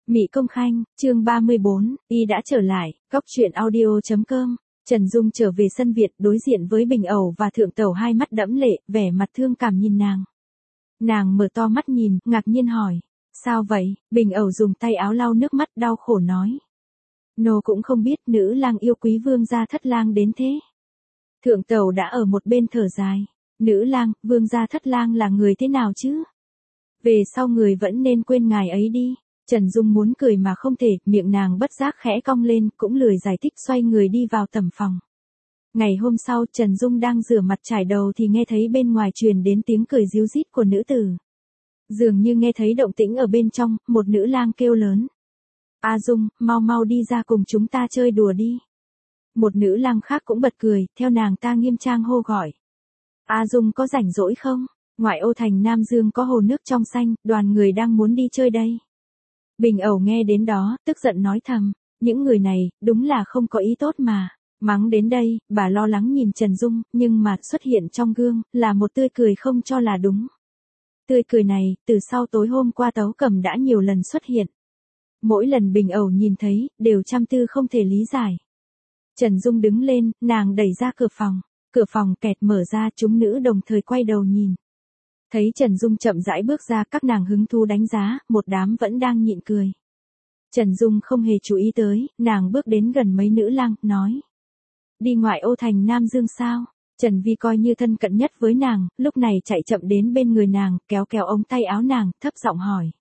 Mị Công Khanh, chương 34, y đã trở lại, góc truyện audio.com. Trần Dung trở về sân Việt đối diện với Bình Ẩu và Thượng Tẩu, hai mắt đẫm lệ, vẻ mặt thương cảm nhìn nàng. Nàng mở to mắt nhìn, ngạc nhiên hỏi. Sao vậy? Bình Ẩu dùng tay áo lau nước mắt đau khổ nói. Nô cũng không biết nữ lang yêu quý vương gia Thất Lang đến thế. Thượng Tẩu đã ở một bên thở dài. Nữ lang, vương gia Thất Lang là người thế nào chứ? Về sau người vẫn nên quên ngài ấy đi. Trần Dung muốn cười mà không thể, miệng nàng bất giác khẽ cong lên, cũng lười giải thích, xoay người đi vào tầm phòng. Ngày hôm sau, Trần Dung đang rửa mặt trải đầu thì nghe thấy bên ngoài truyền đến tiếng cười ríu rít của nữ tử. Dường như nghe thấy động tĩnh ở bên trong, một nữ lang kêu lớn. A Dung, mau mau đi ra cùng chúng ta chơi đùa đi. Một nữ lang khác cũng bật cười, theo nàng ta nghiêm trang hô gọi. A Dung có rảnh rỗi không? Ngoại ô thành Nam Dương có hồ nước trong xanh, đoàn người đang muốn đi chơi đây. Bình Ẩu nghe đến đó, tức giận nói thầm, những người này, đúng là không có ý tốt mà. Mắng đến đây, bà lo lắng nhìn Trần Dung, nhưng mà xuất hiện trong gương, là một tươi cười không cho là đúng. Tươi cười này, từ sau tối hôm qua Tấu Cầm đã nhiều lần xuất hiện. Mỗi lần Bình Ẩu nhìn thấy, đều trăm tư không thể lý giải. Trần Dung đứng lên, nàng đẩy ra cửa phòng kẹt mở ra, chúng nữ đồng thời quay đầu nhìn. Thấy Trần Dung chậm rãi bước ra, các nàng hứng thú đánh giá, một đám vẫn đang nhịn cười. Trần Dung không hề chú ý tới, nàng bước đến gần mấy nữ lang, nói. Đi ngoại ô thành Nam Dương sao? Trần Vi coi như thân cận nhất với nàng, lúc này chạy chậm đến bên người nàng, kéo kéo ống tay áo nàng, thấp giọng hỏi.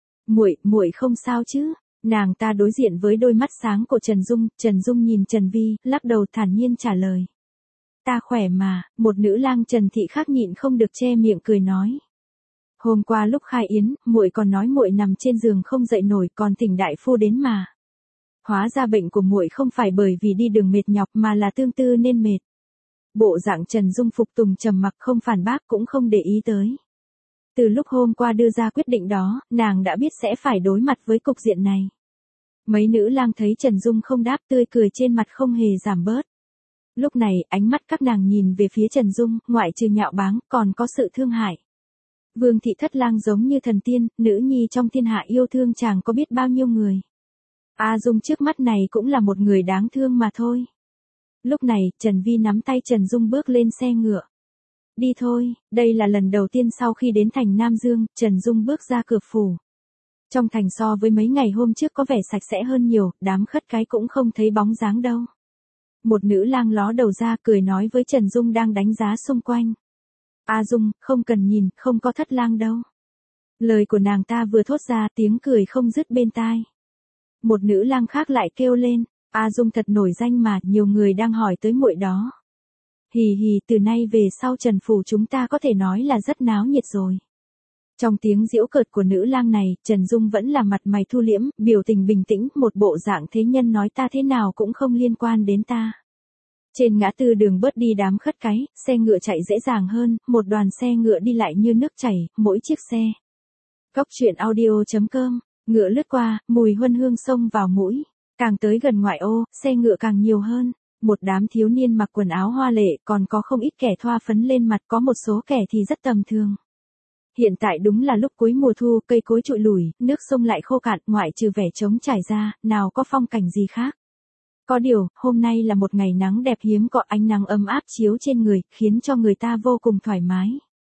Muội không sao chứ? Nàng ta đối diện với đôi mắt sáng của Trần Dung nhìn Trần Vi, lắc đầu thản nhiên trả lời. Ta khỏe mà, một nữ lang Trần Thị khác nhịn không được che miệng cười nói. Hôm qua lúc khai yến, muội còn nói muội nằm trên giường không dậy nổi, còn thỉnh đại phu đến mà. Hóa ra bệnh của muội không phải bởi vì đi đường mệt nhọc mà là tương tư nên mệt. Bộ dạng Trần Dung phục tùng trầm mặc, không phản bác cũng không để ý tới. Từ lúc hôm qua đưa ra quyết định đó, nàng đã biết sẽ phải đối mặt với cục diện này. Mấy nữ lang thấy Trần Dung không đáp, tươi cười trên mặt không hề giảm bớt. Lúc này, ánh mắt các nàng nhìn về phía Trần Dung, ngoại trừ nhạo báng, còn có sự thương hại. Vương thị Thất Lang giống như thần tiên, nữ nhi trong thiên hạ yêu thương chàng có biết bao nhiêu người. A Dung trước mắt này cũng là một người đáng thương mà thôi. Lúc này, Trần Vi nắm tay Trần Dung bước lên xe ngựa. Đi thôi, đây là lần đầu tiên sau khi đến thành Nam Dương, Trần Dung bước ra cửa phủ. Trong thành so với mấy ngày hôm trước có vẻ sạch sẽ hơn nhiều, đám khất cái cũng không thấy bóng dáng đâu. Một nữ lang ló đầu ra cười nói với Trần Dung đang đánh giá xung quanh. A Dung, không cần nhìn, không có Thất Lang đâu. Lời của nàng ta vừa thốt ra, tiếng cười không dứt bên tai. Một nữ lang khác lại kêu lên, A Dung thật nổi danh mà, nhiều người đang hỏi tới muội đó. Hì hì, từ nay về sau Trần phủ chúng ta có thể nói là rất náo nhiệt rồi. Trong tiếng giễu cợt của nữ lang này, Trần Dung vẫn là mặt mày thu liễm, biểu tình bình tĩnh, một bộ dạng thế nhân nói ta thế nào cũng không liên quan đến ta. Trên ngã tư đường bớt đi đám khất cái, xe ngựa chạy dễ dàng hơn, một đoàn xe ngựa đi lại như nước chảy, mỗi chiếc xe. Góc truyện audio.com, ngựa lướt qua, mùi huân hương xông vào mũi, càng tới gần ngoại ô, xe ngựa càng nhiều hơn. Một đám thiếu niên mặc quần áo hoa lệ, còn có không ít kẻ thoa phấn lên mặt, có một số kẻ thì rất tầm thường. Hiện tại đúng là lúc cuối mùa thu, cây cối trụi lủi, nước sông lại khô cạn, ngoại trừ vẻ trống trải ra, nào có phong cảnh gì khác. Có điều, hôm nay là một ngày nắng đẹp hiếm có, ánh nắng ấm áp chiếu trên người, khiến cho người ta vô cùng thoải mái.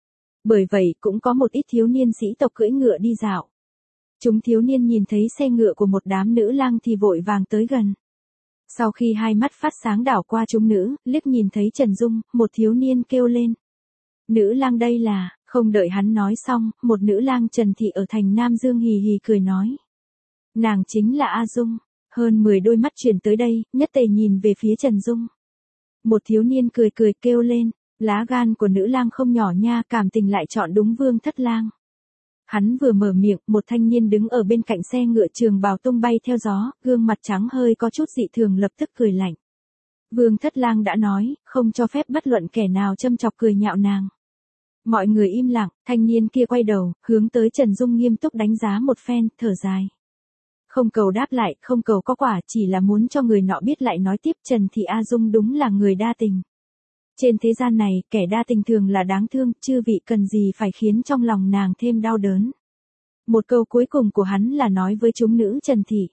Bởi vậy, cũng có một ít thiếu niên sĩ tộc cưỡi ngựa đi dạo. Chúng thiếu niên nhìn thấy xe ngựa của một đám nữ lang thì vội vàng tới gần. Sau khi hai mắt phát sáng đảo qua chúng nữ, liếc nhìn thấy Trần Dung, một thiếu niên kêu lên. Nữ lang đây là, không đợi hắn nói xong, một nữ lang Trần Thị ở thành Nam Dương hì hì cười nói. Nàng chính là A Dung. Hơn 10 đôi mắt chuyển tới đây, nhất tề nhìn về phía Trần Dung. Một thiếu niên cười cười kêu lên, lá gan của nữ lang không nhỏ nha, cảm tình lại chọn đúng Vương Thất Lang. Hắn vừa mở miệng, một thanh niên đứng ở bên cạnh xe ngựa trường bào tung bay theo gió, gương mặt trắng hơi có chút dị thường lập tức cười lạnh. Vương Thất Lang đã nói, không cho phép bất luận kẻ nào châm chọc cười nhạo nàng. Mọi người im lặng, thanh niên kia quay đầu, hướng tới Trần Dung nghiêm túc đánh giá một phen, thở dài. Không cầu đáp lại, không cầu có quả, chỉ là muốn cho người nọ biết lại nói tiếp Trần Thị A Dung đúng là người đa tình. Trên thế gian này, kẻ đa tình thường là đáng thương, chư vị cần gì phải khiến trong lòng nàng thêm đau đớn. Một câu cuối cùng của hắn là nói với chúng nữ Trần Thị.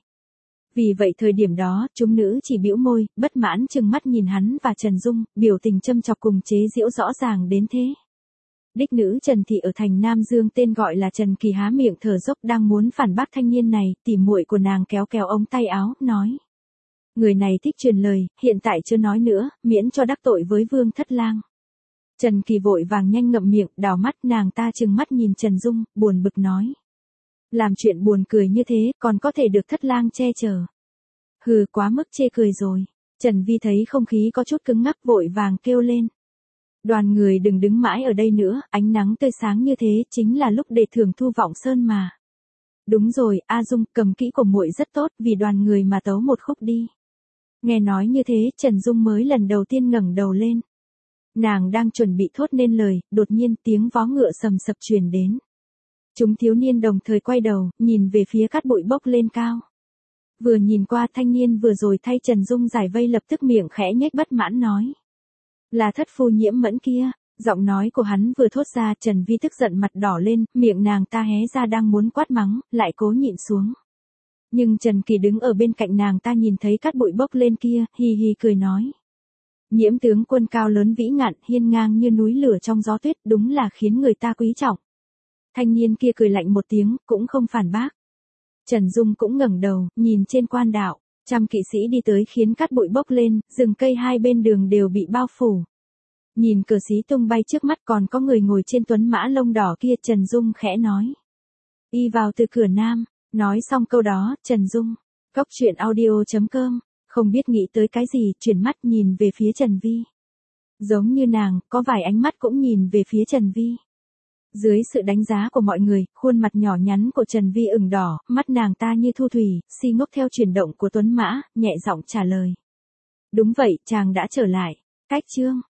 Vì vậy thời điểm đó, chúng nữ chỉ bĩu môi, bất mãn trừng mắt nhìn hắn và Trần Dung, biểu tình châm chọc cùng chế giễu rõ ràng đến thế. Đích nữ Trần Thị ở thành Nam Dương tên gọi là Trần Kỳ há miệng thở dốc đang muốn phản bác thanh niên này, tỉ muội của nàng kéo kéo ống tay áo, nói. Người này thích truyền lời, hiện tại chưa nói nữa, miễn cho đắc tội với Vương Thất Lang. Trần Kỳ vội vàng nhanh ngậm miệng, đào mắt nàng ta trừng mắt nhìn Trần Dung, buồn bực nói. Làm chuyện buồn cười như thế, còn có thể được Thất Lang che chở. Hừ, quá mức chê cười rồi. Trần Vi thấy không khí có chút cứng ngắc vội vàng kêu lên. Đoàn người đừng đứng mãi ở đây nữa, ánh nắng tươi sáng như thế chính là lúc để thưởng Thu Vọng Sơn mà. Đúng rồi, A Dung, cầm kỹ của muội rất tốt, vì đoàn người mà tấu một khúc đi. Nghe nói như thế, Trần Dung mới lần đầu tiên ngẩng đầu lên. Nàng đang chuẩn bị thốt nên lời, đột nhiên tiếng vó ngựa sầm sập truyền đến. Chúng thiếu niên đồng thời quay đầu, nhìn về phía cát bụi bốc lên cao. Vừa nhìn qua thanh niên vừa rồi thay Trần Dung giải vây lập tức miệng khẽ nhếch bất mãn nói. Là thất phu Nhiễm Mẫn kia, giọng nói của hắn vừa thốt ra Trần Vi tức giận mặt đỏ lên, miệng nàng ta hé ra đang muốn quát mắng, lại cố nhịn xuống. Nhưng Trần Kỳ đứng ở bên cạnh nàng ta nhìn thấy cát bụi bốc lên kia, hi hi cười nói. Nhiễm tướng quân cao lớn vĩ ngạn, hiên ngang như núi lửa trong gió tuyết, đúng là khiến người ta quý trọng. Thanh niên kia cười lạnh một tiếng, cũng không phản bác. Trần Dung cũng ngẩng đầu, nhìn trên quan đạo, trăm kỵ sĩ đi tới khiến cát bụi bốc lên, rừng cây hai bên đường đều bị bao phủ. Nhìn cờ xí tung bay trước mắt còn có người ngồi trên tuấn mã lông đỏ kia, Trần Dung khẽ nói. Y vào từ cửa nam, nói xong câu đó, Trần Dung, coctruyện.audio.com, không biết nghĩ tới cái gì, chuyển mắt nhìn về phía Trần Vi. Giống như nàng, có vài ánh mắt cũng nhìn về phía Trần Vi. Dưới sự đánh giá của mọi người, khuôn mặt nhỏ nhắn của Trần Vi ửng đỏ, mắt nàng ta như thu thủy, si ngốc theo chuyển động của tuấn mã, nhẹ giọng trả lời. Đúng vậy, chàng đã trở lại. Cách chương